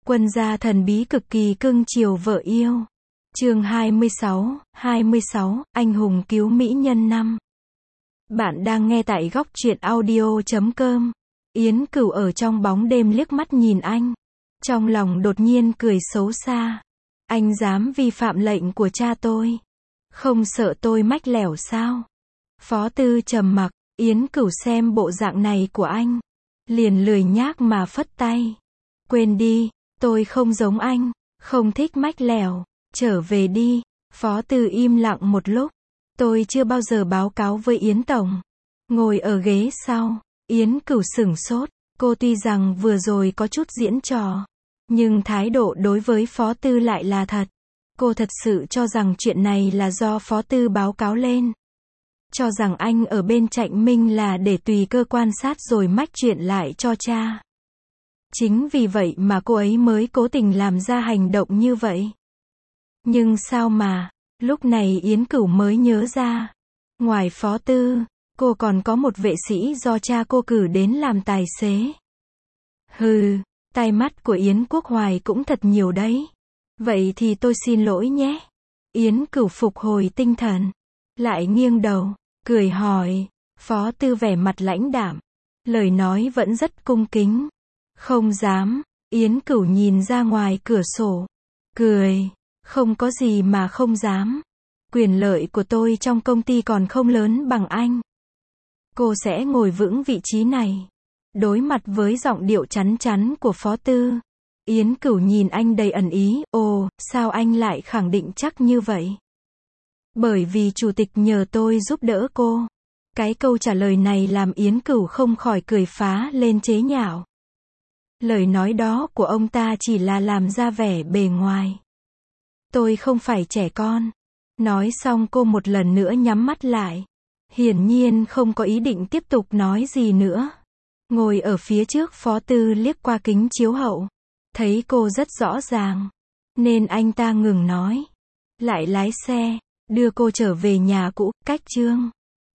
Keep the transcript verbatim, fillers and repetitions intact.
Quân gia thần bí cực kỳ cưng chiều vợ yêu. Chương hai mươi sáu, hai mươi sáu, anh hùng cứu mỹ nhân năm. Bạn đang nghe tại góc truyện audio chấm com. Yến Cửu ở trong bóng đêm liếc mắt nhìn anh. Trong lòng đột nhiên cười xấu xa. Anh dám vi phạm lệnh của cha tôi. Không sợ tôi mách lẻo sao? Phó Tư trầm mặc, Yến Cửu xem bộ dạng này của anh. Liền lười nhác mà phất tay. Quên đi, tôi không giống anh, không thích mách lẻo, trở về đi. Phó Tư im lặng một lúc. Tôi chưa bao giờ báo cáo với Yến Tổng. Ngồi ở ghế sau, Yến Cửu sửng sốt. Cô tuy rằng vừa rồi có chút diễn trò, nhưng thái độ đối với Phó Tư lại là thật. Cô thật sự cho rằng chuyện này là do Phó Tư báo cáo lên. Cho rằng anh ở bên Trạnh Minh là để tùy cơ quan sát rồi mách chuyện lại cho cha. Chính vì vậy mà cô ấy mới cố tình làm ra hành động như vậy. Nhưng sao mà, lúc này Yến Cửu mới nhớ ra. Ngoài Phó Tư, cô còn có một vệ sĩ do cha cô cử đến làm tài xế. Hừ, tai mắt của Yến Quốc Hoài cũng thật nhiều đấy. Vậy thì tôi xin lỗi nhé. Yến Cửu phục hồi tinh thần. Lại nghiêng đầu, cười hỏi. Phó Tư vẻ mặt lãnh đạm. Lời nói vẫn rất cung kính. Không dám. Yến Cửu nhìn ra ngoài cửa sổ. Cười. Không có gì mà không dám. Quyền lợi của tôi trong công ty còn không lớn bằng anh. Cô sẽ ngồi vững vị trí này. Đối mặt với giọng điệu chắn chắn của Phó Tư, Yến Cửu nhìn anh đầy ẩn ý. Ồ, sao anh lại khẳng định chắc như vậy? Bởi vì chủ tịch nhờ tôi giúp đỡ cô. Cái câu trả lời này làm Yến Cửu không khỏi cười phá lên chế nhạo. Lời nói đó của ông ta chỉ là làm ra vẻ bề ngoài. Tôi không phải trẻ con. Nói xong cô một lần nữa nhắm mắt lại. Hiển nhiên không có ý định tiếp tục nói gì nữa. Ngồi ở phía trước Phó Tư liếc qua kính chiếu hậu. Thấy cô rất rõ ràng. Nên anh ta ngừng nói. Lại lái xe, đưa cô trở về nhà cũ, cách Trương